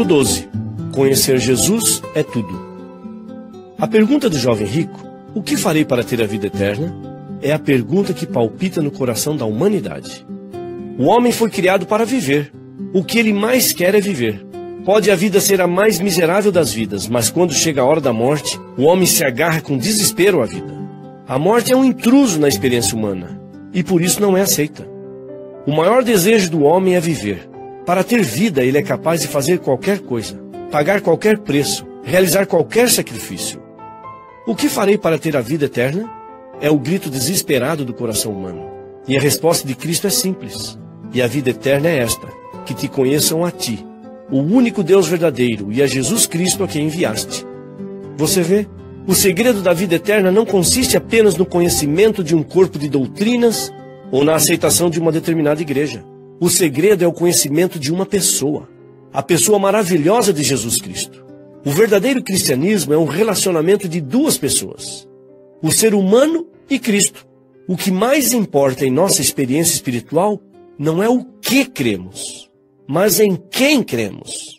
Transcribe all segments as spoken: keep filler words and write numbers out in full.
doze. Conhecer Jesus é tudo. A pergunta do jovem rico, o que farei para ter a vida eterna? É a pergunta que palpita no coração da humanidade. O homem foi criado para viver. O que ele mais quer é viver. Pode a vida ser a mais miserável das vidas, mas quando chega a hora da morte, o homem se agarra com desespero à vida. A morte é um intruso na experiência humana, e por isso não é aceita. O maior desejo do homem é viver. Para ter vida, ele é capaz de fazer qualquer coisa, pagar qualquer preço, realizar qualquer sacrifício. O que farei para ter a vida eterna? É o grito desesperado do coração humano. E a resposta de Cristo é simples. E a vida eterna é esta, que te conheçam a ti, o único Deus verdadeiro, e a Jesus Cristo a quem enviaste. Você vê? O segredo da vida eterna não consiste apenas no conhecimento de um corpo de doutrinas ou na aceitação de uma determinada igreja. O segredo é o conhecimento de uma pessoa, a pessoa maravilhosa de Jesus Cristo. O verdadeiro cristianismo é um relacionamento de duas pessoas, o ser humano e Cristo. O que mais importa em nossa experiência espiritual não é o que cremos, mas em quem cremos.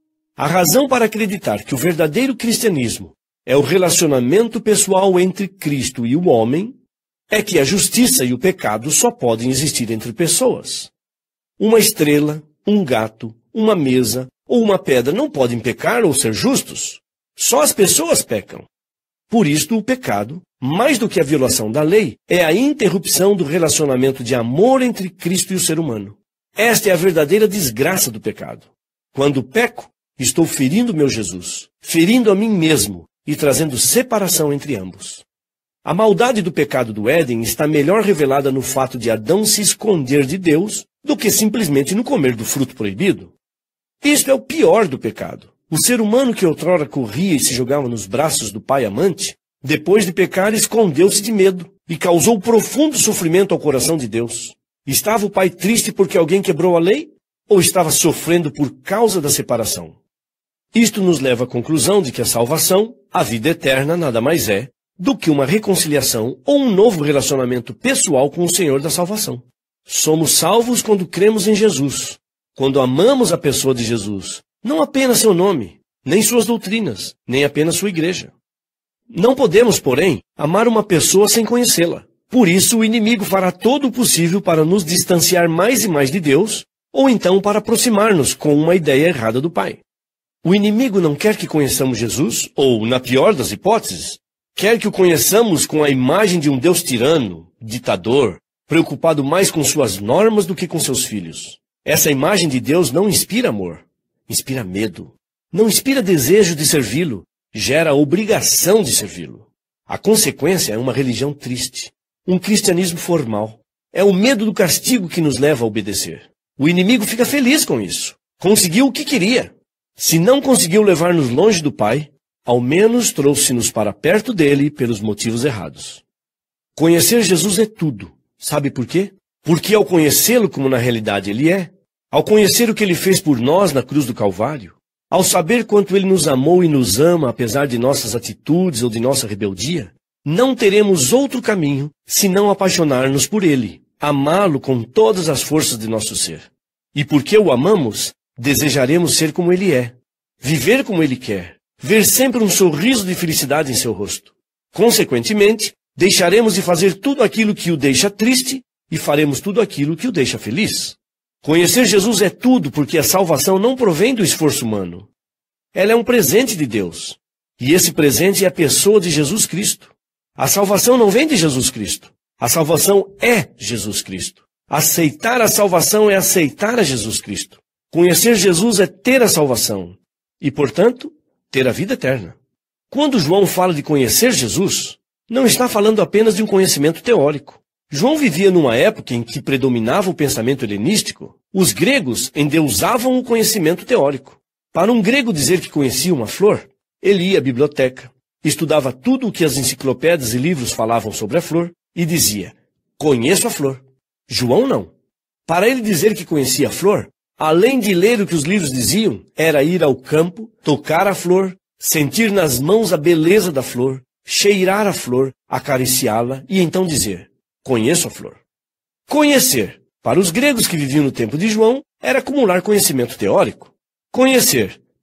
A razão para acreditar que o verdadeiro cristianismo é o relacionamento pessoal entre Cristo e o homem é que a justiça e o pecado só podem existir entre pessoas. Uma estrela, um gato, uma mesa ou uma pedra não podem pecar ou ser justos. Só as pessoas pecam. Por isto, o pecado, mais do que a violação da lei, é a interrupção do relacionamento de amor entre Cristo e o ser humano. Esta é a verdadeira desgraça do pecado. Quando peco, estou ferindo meu Jesus, ferindo a mim mesmo e trazendo separação entre ambos. A maldade do pecado do Éden está melhor revelada no fato de Adão se esconder de Deus do que simplesmente no comer do fruto proibido. Isto é o pior do pecado. O ser humano que outrora corria e se jogava nos braços do pai amante, depois de pecar, escondeu-se de medo e causou profundo sofrimento ao coração de Deus. Estava o pai triste porque alguém quebrou a lei? Ou estava sofrendo por causa da separação? Isto nos leva à conclusão de que a salvação, a vida eterna, nada mais é do que uma reconciliação ou um novo relacionamento pessoal com o Senhor da salvação. Somos salvos quando cremos em Jesus, quando amamos a pessoa de Jesus, não apenas seu nome, nem suas doutrinas, nem apenas sua igreja. Não podemos, porém, amar uma pessoa sem conhecê-la. Por isso, o inimigo fará todo o possível para nos distanciar mais e mais de Deus, ou então para aproximar-nos com uma ideia errada do Pai. O inimigo não quer que conheçamos Jesus, ou, na pior das hipóteses, quer que o conheçamos com a imagem de um Deus tirano, ditador, preocupado mais com suas normas do que com seus filhos. Essa imagem de Deus não inspira amor, inspira medo. Não inspira desejo de servi-lo, gera a obrigação de servi-lo. A consequência é uma religião triste, um cristianismo formal. É o medo do castigo que nos leva a obedecer. O inimigo fica feliz com isso. Conseguiu o que queria. Se não conseguiu levar-nos longe do Pai, ao menos trouxe-nos para perto dele pelos motivos errados. Conhecer Jesus é tudo. Sabe por quê? Porque ao conhecê-lo como na realidade ele é, ao conhecer o que ele fez por nós na cruz do Calvário, ao saber quanto ele nos amou e nos ama apesar de nossas atitudes ou de nossa rebeldia, não teremos outro caminho senão apaixonar-nos por ele, amá-lo com todas as forças de nosso ser. E porque o amamos, desejaremos ser como ele é, viver como ele quer, ver sempre um sorriso de felicidade em seu rosto. Consequentemente, deixaremos de fazer tudo aquilo que o deixa triste e faremos tudo aquilo que o deixa feliz. Conhecer Jesus é tudo porque a salvação não provém do esforço humano. Ela é um presente de Deus. E esse presente é a pessoa de Jesus Cristo. A salvação não vem de Jesus Cristo. A salvação é Jesus Cristo. Aceitar a salvação é aceitar a Jesus Cristo. Conhecer Jesus é ter a salvação. E, portanto, ter a vida eterna. Quando João fala de conhecer Jesus, não está falando apenas de um conhecimento teórico. João vivia numa época em que predominava o pensamento helenístico. Os gregos endeusavam o conhecimento teórico. Para um grego dizer que conhecia uma flor, ele ia à biblioteca, estudava tudo o que as enciclopédias e livros falavam sobre a flor e dizia, conheço a flor. João não. Para ele dizer que conhecia a flor, além de ler o que os livros diziam, era ir ao campo, tocar a flor, sentir nas mãos a beleza da flor, cheirar a flor, acariciá-la e então dizer, conheço a flor. Conhecer, para os gregos que viviam no tempo de João, era acumular conhecimento teórico. Conhecer,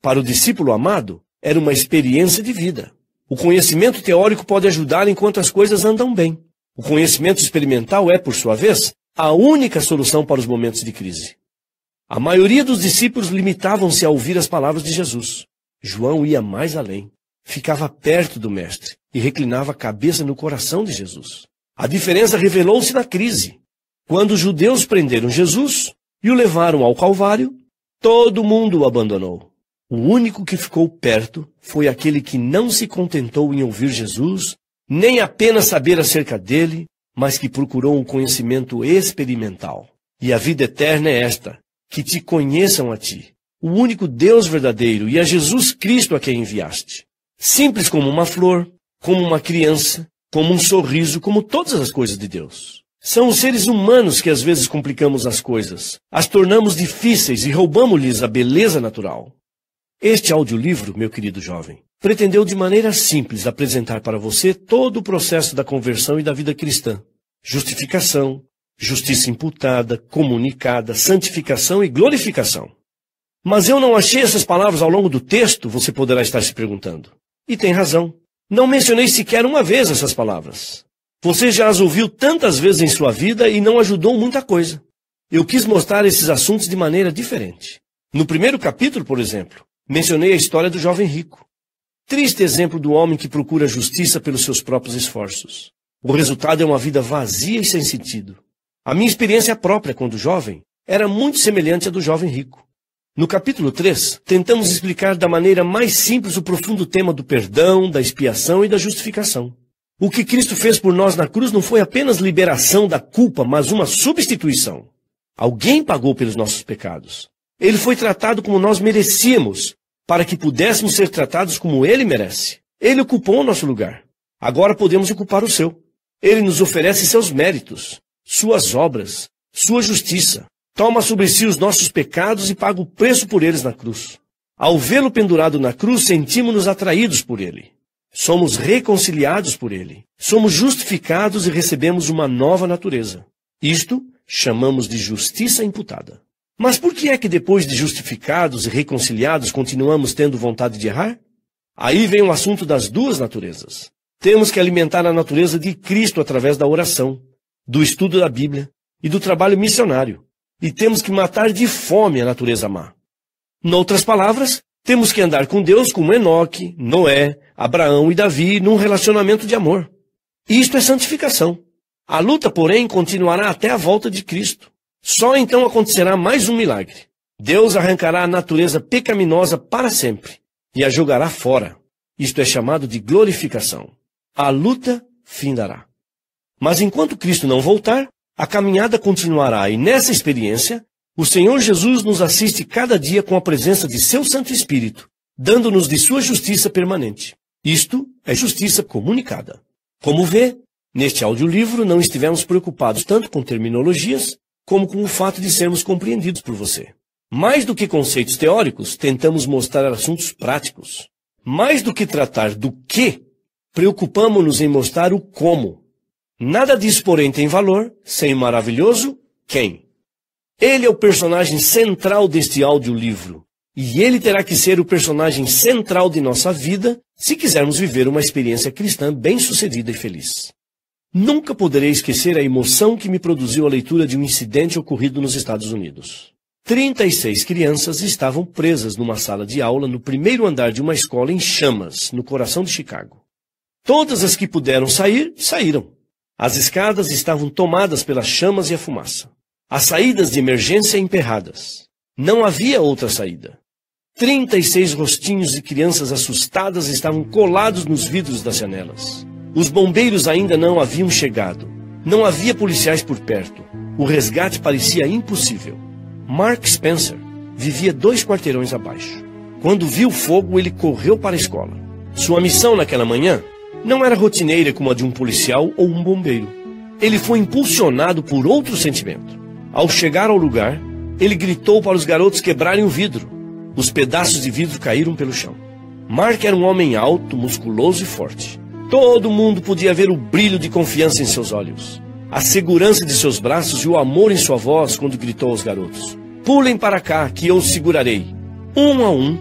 Para o discípulo amado, era uma experiência de vida. O conhecimento teórico pode ajudar enquanto as coisas andam bem. O conhecimento experimental é, por sua vez, a única solução para os momentos de crise. A maioria dos discípulos limitavam-se a ouvir as palavras de Jesus. João ia mais além. Ficava perto do Mestre e reclinava a cabeça no coração de Jesus. A diferença revelou-se na crise. Quando os judeus prenderam Jesus e o levaram ao Calvário, todo mundo o abandonou. O único que ficou perto foi aquele que não se contentou em ouvir Jesus, nem apenas saber acerca dele, mas que procurou um conhecimento experimental. E a vida eterna é esta, que te conheçam a ti, o único Deus verdadeiro, e a Jesus Cristo a quem enviaste. Simples como uma flor, como uma criança, como um sorriso, como todas as coisas de Deus. São os seres humanos que às vezes complicamos as coisas, as tornamos difíceis e roubamos-lhes a beleza natural. Este audiolivro, meu querido jovem, pretendeu de maneira simples apresentar para você todo o processo da conversão e da vida cristã. Justificação, justiça imputada, comunicada, santificação e glorificação. Mas eu não achei essas palavras ao longo do texto, você poderá estar se perguntando. E tem razão. Não mencionei sequer uma vez essas palavras. Você já as ouviu tantas vezes em sua vida e não ajudou muita coisa. Eu quis mostrar esses assuntos de maneira diferente. No primeiro capítulo, por exemplo, mencionei a história do jovem rico. Triste exemplo do homem que procura justiça pelos seus próprios esforços. O resultado é uma vida vazia e sem sentido. A minha experiência própria quando jovem era muito semelhante à do jovem rico. No capítulo três, tentamos explicar da maneira mais simples o profundo tema do perdão, da expiação e da justificação. O que Cristo fez por nós na cruz não foi apenas liberação da culpa, mas uma substituição. Alguém pagou pelos nossos pecados. Ele foi tratado como nós merecíamos, para que pudéssemos ser tratados como Ele merece. Ele ocupou o nosso lugar. Agora podemos ocupar o seu. Ele nos oferece seus méritos, suas obras, sua justiça. Toma sobre si os nossos pecados e paga o preço por eles na cruz. Ao vê-lo pendurado na cruz, sentimos-nos atraídos por ele. Somos reconciliados por ele. Somos justificados e recebemos uma nova natureza. Isto chamamos de justiça imputada. Mas por que é que depois de justificados e reconciliados continuamos tendo vontade de errar? Aí vem o assunto das duas naturezas. Temos que alimentar a natureza de Cristo através da oração, do estudo da Bíblia e do trabalho missionário. E temos que matar de fome a natureza má. Noutras palavras, temos que andar com Deus como Enoque, Noé, Abraão e Davi num relacionamento de amor. Isto é santificação. A luta, porém, continuará até a volta de Cristo. Só então acontecerá mais um milagre. Deus arrancará a natureza pecaminosa para sempre e a jogará fora. Isto é chamado de glorificação. A luta findará. Mas enquanto Cristo não voltar, a caminhada continuará e nessa experiência, o Senhor Jesus nos assiste cada dia com a presença de seu Santo Espírito, dando-nos de sua justiça permanente. Isto é justiça comunicada. Como vê, neste audiolivro não estivemos preocupados tanto com terminologias, como com o fato de sermos compreendidos por você. Mais do que conceitos teóricos, tentamos mostrar assuntos práticos. Mais do que tratar do que, preocupamo-nos em mostrar o como. Nada disso, porém, tem valor sem o maravilhoso quem. Ele é o personagem central deste audiolivro, e ele terá que ser o personagem central de nossa vida se quisermos viver uma experiência cristã bem-sucedida e feliz. Nunca poderei esquecer a emoção que me produziu a leitura de um incidente ocorrido nos Estados Unidos. trinta e seis crianças estavam presas numa sala de aula no primeiro andar de uma escola em chamas, no coração de Chicago. Todas as que puderam sair, saíram. As escadas estavam tomadas pelas chamas e a fumaça. As saídas de emergência emperradas. Não havia outra saída. trinta e seis rostinhos de crianças assustadas estavam colados nos vidros das janelas. Os bombeiros ainda não haviam chegado. Não havia policiais por perto. O resgate parecia impossível. Mark Spencer vivia dois quarteirões abaixo. Quando viu o fogo, ele correu para a escola. Sua missão naquela manhã não era rotineira como a de um policial ou um bombeiro. Ele foi impulsionado por outro sentimento. Ao chegar ao lugar, ele gritou para os garotos quebrarem o vidro. Os pedaços de vidro caíram pelo chão. Mark era um homem alto, musculoso e forte. Todo mundo podia ver o brilho de confiança em seus olhos, a segurança de seus braços e o amor em sua voz quando gritou aos garotos: "Pulem para cá, que eu os segurarei." Um a um,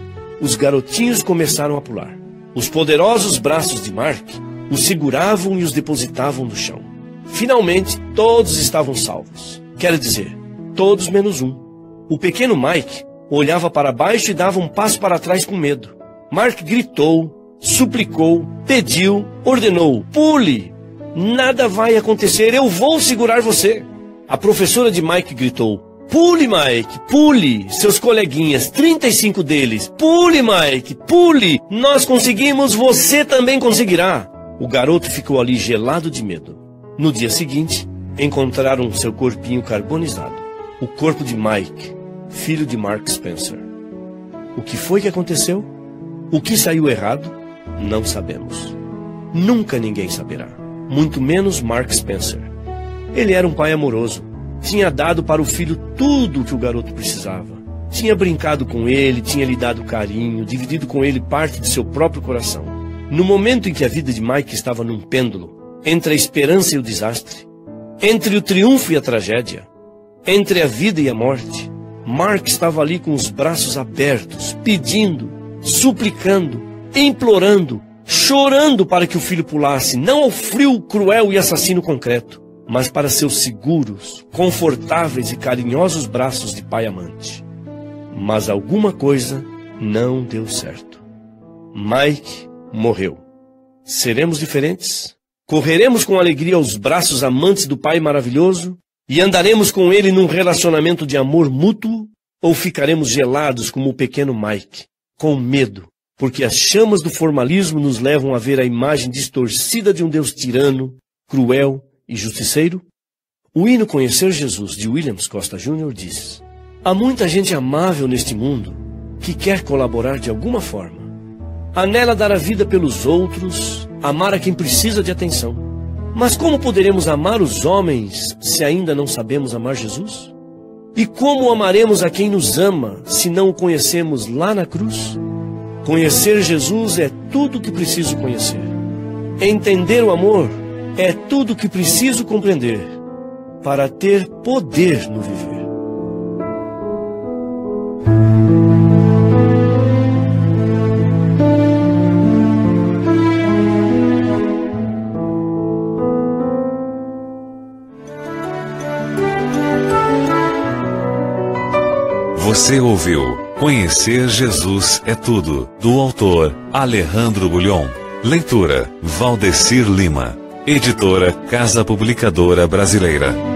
os garotinhos começaram a pular. Os poderosos braços de Mark os seguravam e os depositavam no chão. Finalmente, todos estavam salvos. Quer dizer, todos menos um. O pequeno Mike olhava para baixo e dava um passo para trás com medo. Mark gritou, suplicou, pediu, ordenou: pule! Nada vai acontecer, eu vou segurar você. A professora de Mike gritou: pule, Mike, pule! Seus coleguinhas, trinta e cinco deles: pule, Mike, pule! Nós conseguimos, você também conseguirá. O garoto ficou ali gelado de medo. No dia seguinte, encontraram seu corpinho carbonizado. O corpo de Mike, filho de Mark Spencer. O que foi que aconteceu? O que saiu errado? Não sabemos. Nunca ninguém saberá. Muito menos Mark Spencer. Ele era um pai amoroso. Tinha dado para o filho tudo o que o garoto precisava. Tinha brincado com ele, tinha lhe dado carinho, dividido com ele parte de seu próprio coração. No momento em que a vida de Mike estava num pêndulo, entre a esperança e o desastre, entre o triunfo e a tragédia, entre a vida e a morte, Mark estava ali com os braços abertos, pedindo, suplicando, implorando, chorando para que o filho pulasse, não ao frio, cruel e assassino concreto, mas para seus seguros, confortáveis e carinhosos braços de pai amante. Mas alguma coisa não deu certo. Mike morreu. Seremos diferentes? Correremos com alegria aos braços amantes do Pai maravilhoso e andaremos com ele num relacionamento de amor mútuo? Ou ficaremos gelados como o pequeno Mike, com medo, porque as chamas do formalismo nos levam a ver a imagem distorcida de um Deus tirano, cruel e justiceiro? O hino Conhecer Jesus, de Williams Costa Júnior, diz: há muita gente amável neste mundo que quer colaborar de alguma forma. Anela dar a vida pelos outros, amar a quem precisa de atenção. Mas como poderemos amar os homens se ainda não sabemos amar Jesus? E como amaremos a quem nos ama se não o conhecemos lá na cruz? Conhecer Jesus é tudo o que preciso conhecer. Entender o amor é tudo o que preciso compreender para ter poder no viver. Você ouviu Conhecer Jesus é Tudo, do autor Alejandro Bulhon. Leitura Valdecir Lima. Editora Casa Publicadora Brasileira.